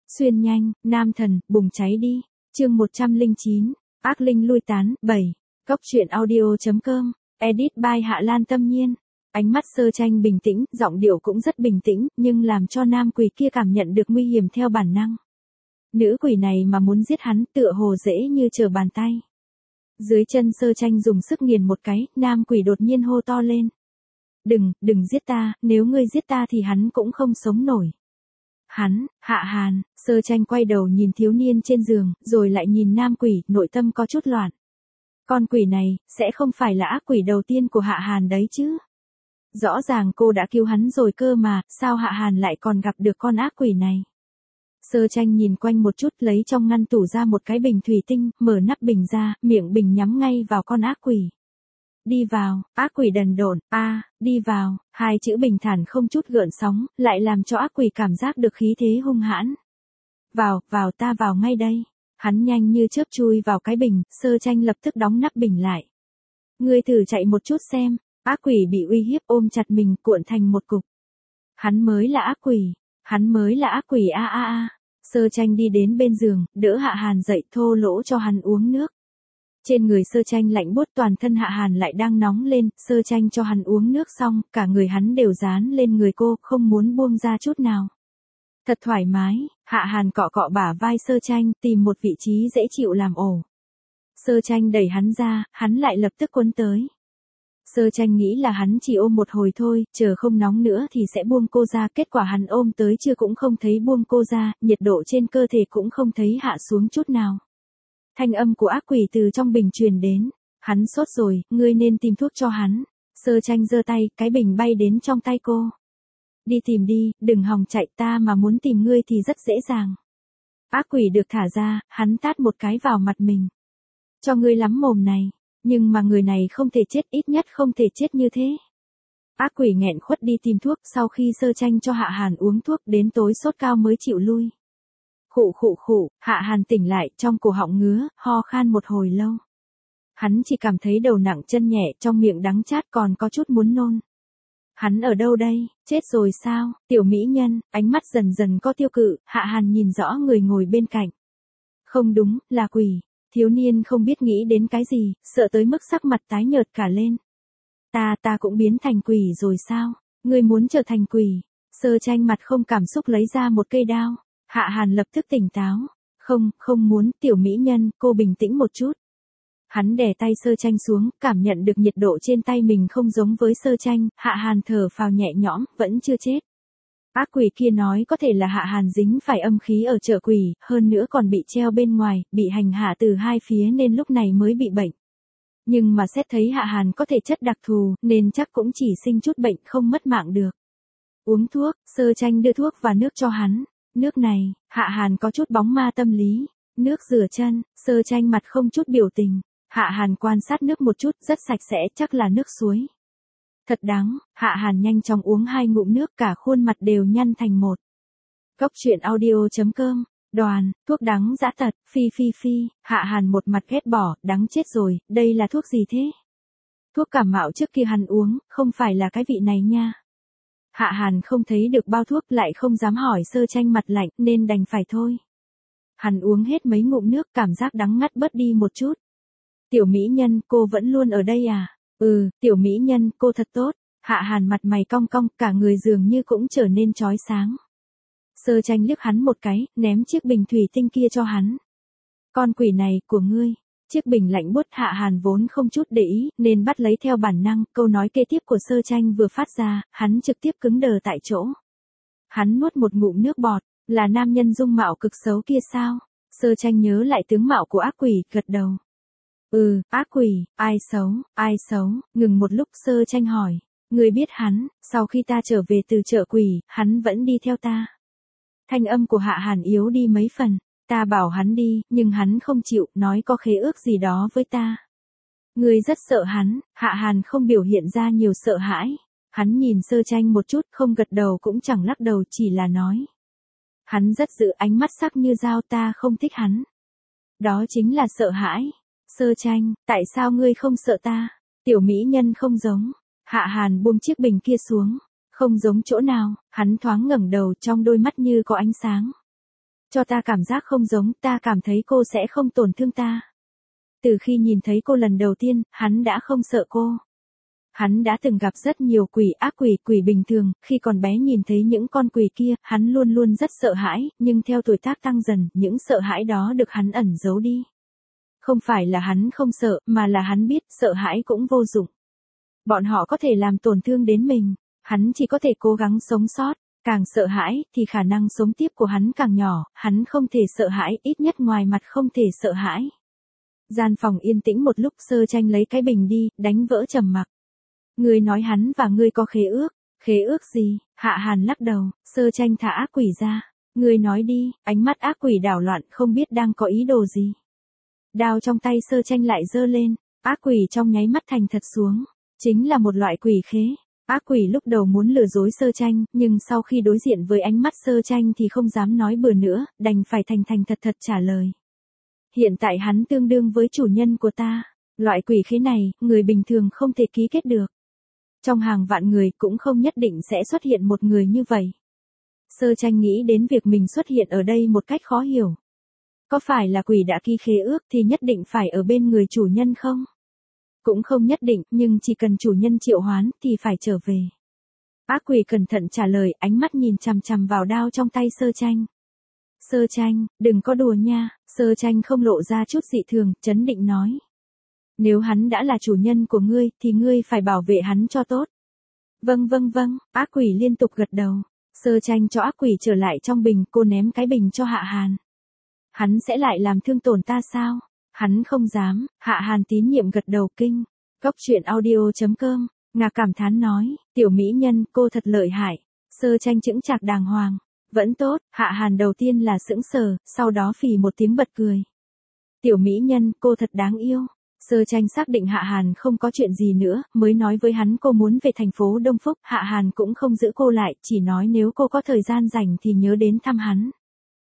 Xuyên nhanh, nam thần, bùng cháy đi. Chương 109, ác linh lui tán, 7. Cốc truyện audio.com, edit by Hạ Lan Tâm Nhiên. Ánh mắt Sơ Tranh bình tĩnh, giọng điệu cũng rất bình tĩnh, nhưng làm cho nam quỷ kia cảm nhận được nguy hiểm theo bản năng. Nữ quỷ này mà muốn giết hắn tựa hồ dễ như trở bàn tay. Dưới chân Sơ Tranh dùng sức nghiền một cái, nam quỷ đột nhiên hô to lên. Đừng giết ta, nếu ngươi giết ta thì hắn cũng không sống nổi. Hắn, Hạ Hàn. Sơ Tranh quay đầu nhìn thiếu niên trên giường, rồi lại nhìn nam quỷ, nội tâm có chút loạn. Con quỷ này, sẽ không phải là ác quỷ đầu tiên của Hạ Hàn đấy chứ. Rõ ràng cô đã cứu hắn rồi cơ mà, sao Hạ Hàn lại còn gặp được con ác quỷ này. Sơ Tranh nhìn quanh một chút, lấy trong ngăn tủ ra một cái bình thủy tinh, mở nắp bình ra, miệng bình nhắm ngay vào con ác quỷ. Đi vào, ác quỷ đần độn, đi vào, hai chữ bình thản không chút gợn sóng, lại làm cho ác quỷ cảm giác được khí thế hung hãn. Vào ta vào ngay đây. Hắn nhanh như chớp chui vào cái bình, Sơ Tranh lập tức đóng nắp bình lại. Ngươi thử chạy một chút xem, ác quỷ bị uy hiếp ôm chặt mình cuộn thành một cục. Hắn mới là ác quỷ a. Sơ Tranh đi đến bên giường, đỡ Hạ Hàn dậy thô lỗ cho hắn uống nước. Trên người Sơ Tranh lạnh buốt, toàn thân Hạ Hàn lại đang nóng lên, Sơ Tranh cho hắn uống nước xong, cả người hắn đều dán lên người cô, không muốn buông ra chút nào. Thật thoải mái, Hạ Hàn cọ cọ bả vai Sơ Tranh, tìm một vị trí dễ chịu làm ổ. Sơ Tranh đẩy hắn ra, hắn lại lập tức quấn tới. Sơ Tranh nghĩ là hắn chỉ ôm một hồi thôi, chờ không nóng nữa thì sẽ buông cô ra, kết quả hắn ôm tới chưa cũng không thấy buông cô ra, nhiệt độ trên cơ thể cũng không thấy hạ xuống chút nào. Thanh âm của ác quỷ từ trong bình truyền đến, hắn sốt rồi, ngươi nên tìm thuốc cho hắn. Sơ Tranh giơ tay, cái bình bay đến trong tay cô. Đi tìm đi, đừng hòng chạy, ta mà muốn tìm ngươi thì rất dễ dàng. Ác quỷ được thả ra, hắn tát một cái vào mặt mình. Cho ngươi lắm mồm này, nhưng mà người này không thể chết, ít nhất không thể chết như thế. Ác quỷ nghẹn khuất đi tìm thuốc, sau khi Sơ Tranh cho Hạ Hàn uống thuốc đến tối sốt cao mới chịu lui. Khụ, Hạ Hàn tỉnh lại, trong cổ họng ngứa, ho khan một hồi lâu. Hắn chỉ cảm thấy đầu nặng chân nhẹ, trong miệng đắng chát còn có chút muốn nôn. Hắn ở đâu đây, chết rồi sao, tiểu mỹ nhân, ánh mắt dần dần có tiêu cự, Hạ Hàn nhìn rõ người ngồi bên cạnh. Không đúng, là quỷ. Thiếu niên không biết nghĩ đến cái gì, sợ tới mức sắc mặt tái nhợt cả lên. Ta cũng biến thành quỷ rồi sao, ngươi muốn trở thành quỷ. Sơ Tranh mặt không cảm xúc lấy ra một cây đao. Hạ Hàn lập tức tỉnh táo. Không muốn, tiểu mỹ nhân, cô bình tĩnh một chút. Hắn đè tay Sơ Tranh xuống, cảm nhận được nhiệt độ trên tay mình không giống với Sơ Tranh, Hạ Hàn thở phào nhẹ nhõm, vẫn chưa chết. Ác quỷ kia nói có thể là Hạ Hàn dính phải âm khí ở chợ quỷ, hơn nữa còn bị treo bên ngoài, bị hành hạ từ hai phía nên lúc này mới bị bệnh. Nhưng mà xét thấy Hạ Hàn có thể chất đặc thù, nên chắc cũng chỉ sinh chút bệnh không mất mạng được. Uống thuốc, Sơ Tranh đưa thuốc và nước cho hắn. Nước này, Hạ Hàn có chút bóng ma tâm lý. Nước rửa chân, Sơ Tranh mặt không chút biểu tình. Hạ Hàn quan sát nước một chút, rất sạch sẽ, chắc là nước suối. Thật đắng, Hạ Hàn nhanh chóng uống 2 ngụm nước, cả khuôn mặt đều nhăn thành một. Cốc truyện audio.com, Đoàn, thuốc đắng dã tật, phi, Hạ Hàn một mặt ghét bỏ, đắng chết rồi, đây là thuốc gì thế? Thuốc cảm mạo trước kia hắn uống, không phải là cái vị này nha. Hạ Hàn không thấy được bao thuốc, lại không dám hỏi Sơ Tranh mặt lạnh, nên đành phải thôi. Hắn uống hết mấy ngụm nước, cảm giác đắng ngắt bớt đi một chút. Tiểu mỹ nhân, cô vẫn luôn ở đây à? Tiểu mỹ nhân, cô thật tốt. Hạ Hàn mặt mày cong cong, cả người dường như cũng trở nên chói sáng. Sơ Tranh liếc hắn một cái, ném chiếc bình thủy tinh kia cho hắn. Con quỷ này, của ngươi. Chiếc bình lạnh buốt, Hạ Hàn vốn không chút để ý, nên bắt lấy theo bản năng, câu nói kế tiếp của Sơ Tranh vừa phát ra, hắn trực tiếp cứng đờ tại chỗ. Hắn nuốt một ngụm nước bọt, là nam nhân dung mạo cực xấu kia sao? Sơ Tranh nhớ lại tướng mạo của ác quỷ, gật đầu. Ác quỷ, ai xấu, ngừng một lúc Sơ Tranh hỏi. Ngươi biết hắn, sau khi ta trở về từ chợ quỷ, hắn vẫn đi theo ta. Thanh âm của Hạ Hàn yếu đi mấy phần, ta bảo hắn đi, nhưng hắn không chịu, nói có khế ước gì đó với ta. Ngươi rất sợ hắn, Hạ Hàn không biểu hiện ra nhiều sợ hãi. Hắn nhìn Sơ Tranh một chút, không gật đầu cũng chẳng lắc đầu, chỉ là nói. Hắn rất dữ, ánh mắt sắc như dao, ta không thích hắn. Đó chính là sợ hãi. Sơ Tranh, tại sao ngươi không sợ ta? Tiểu mỹ nhân không giống. Hạ Hàn buông chiếc bình kia xuống. Không giống chỗ nào, hắn thoáng ngẩng đầu, trong đôi mắt như có ánh sáng. Cho ta cảm giác không giống, ta cảm thấy cô sẽ không tổn thương ta. Từ khi nhìn thấy cô lần đầu tiên, hắn đã không sợ cô. Hắn đã từng gặp rất nhiều quỷ, ác quỷ, quỷ bình thường, khi còn bé nhìn thấy những con quỷ kia, hắn luôn luôn rất sợ hãi, nhưng theo tuổi tác tăng dần, những sợ hãi đó được hắn ẩn giấu đi. Không phải là hắn không sợ, mà là hắn biết sợ hãi cũng vô dụng. Bọn họ có thể làm tổn thương đến mình, hắn chỉ có thể cố gắng sống sót. Càng sợ hãi, thì khả năng sống tiếp của hắn càng nhỏ, hắn không thể sợ hãi, ít nhất ngoài mặt không thể sợ hãi. Gian phòng yên tĩnh một lúc, Sơ Tranh lấy cái bình đi, đánh vỡ trầm mặc. Ngươi nói hắn và ngươi có khế ước. Khế ước gì? Hạ Hàn lắc đầu, Sơ Tranh thả ác quỷ ra. Ngươi nói đi, ánh mắt ác quỷ đảo loạn không biết đang có ý đồ gì. Đao trong tay Sơ Tranh lại giơ lên, ác quỷ trong nháy mắt thành thật xuống. Chính là một loại quỷ khế. Ác quỷ lúc đầu muốn lừa dối Sơ Tranh, nhưng sau khi đối diện với ánh mắt Sơ Tranh thì không dám nói bừa nữa, đành phải thành thành thật thật trả lời. Hiện tại hắn tương đương với chủ nhân của ta. Loại quỷ khế này, người bình thường không thể ký kết được. Trong hàng vạn người cũng không nhất định sẽ xuất hiện một người như vậy. Sơ Tranh nghĩ đến việc mình xuất hiện ở đây một cách khó hiểu. Có phải là quỷ đã ký khế ước thì nhất định phải ở bên người chủ nhân không? Cũng không nhất định, nhưng chỉ cần chủ nhân triệu hoán thì phải trở về. Ác quỷ cẩn thận trả lời, ánh mắt nhìn chằm chằm vào đao trong tay Sơ Tranh. Sơ Tranh, đừng có đùa nha. Sơ Tranh không lộ ra chút dị thường, trấn định nói. Nếu hắn đã là chủ nhân của ngươi, thì ngươi phải bảo vệ hắn cho tốt. Vâng, ác quỷ liên tục gật đầu. Sơ Tranh cho ác quỷ trở lại trong bình, cô ném cái bình cho Hạ Hàn. Hắn sẽ lại làm thương tổn ta sao? Hắn không dám. Hạ Hàn tín nhiệm gật đầu kinh. Cốc truyện audio.com, Ngạc cảm thán nói, tiểu mỹ nhân, cô thật lợi hại. Sơ Tranh chững chạc đàng hoàng. Vẫn tốt. Hạ Hàn đầu tiên là sững sờ, sau đó phì một tiếng bật cười. Tiểu mỹ nhân, cô thật đáng yêu. Sơ Tranh xác định Hạ Hàn không có chuyện gì nữa, mới nói với hắn cô muốn về thành phố Đông Phúc. Hạ Hàn cũng không giữ cô lại, chỉ nói nếu cô có thời gian rảnh thì nhớ đến thăm hắn.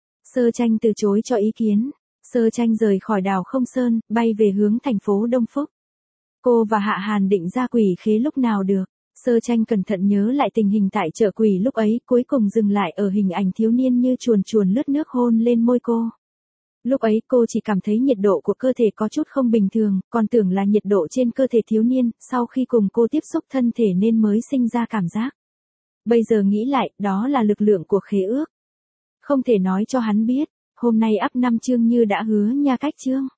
Sơ Tranh từ chối cho ý kiến. Sơ Tranh rời khỏi đảo Không Sơn, bay về hướng thành phố Đông Phúc. Cô và Hạ Hàn định ra quỷ khế lúc nào được. Sơ Tranh cẩn thận nhớ lại tình hình tại chợ quỷ lúc ấy, cuối cùng dừng lại ở hình ảnh thiếu niên như chuồn chuồn lướt nước hôn lên môi cô. Lúc ấy cô chỉ cảm thấy nhiệt độ của cơ thể có chút không bình thường, còn tưởng là nhiệt độ trên cơ thể thiếu niên, sau khi cùng cô tiếp xúc thân thể nên mới sinh ra cảm giác. Bây giờ nghĩ lại, đó là lực lượng của khế ước. Không thể nói cho hắn biết, hôm nay up 5 chương như đã hứa nha cách chương.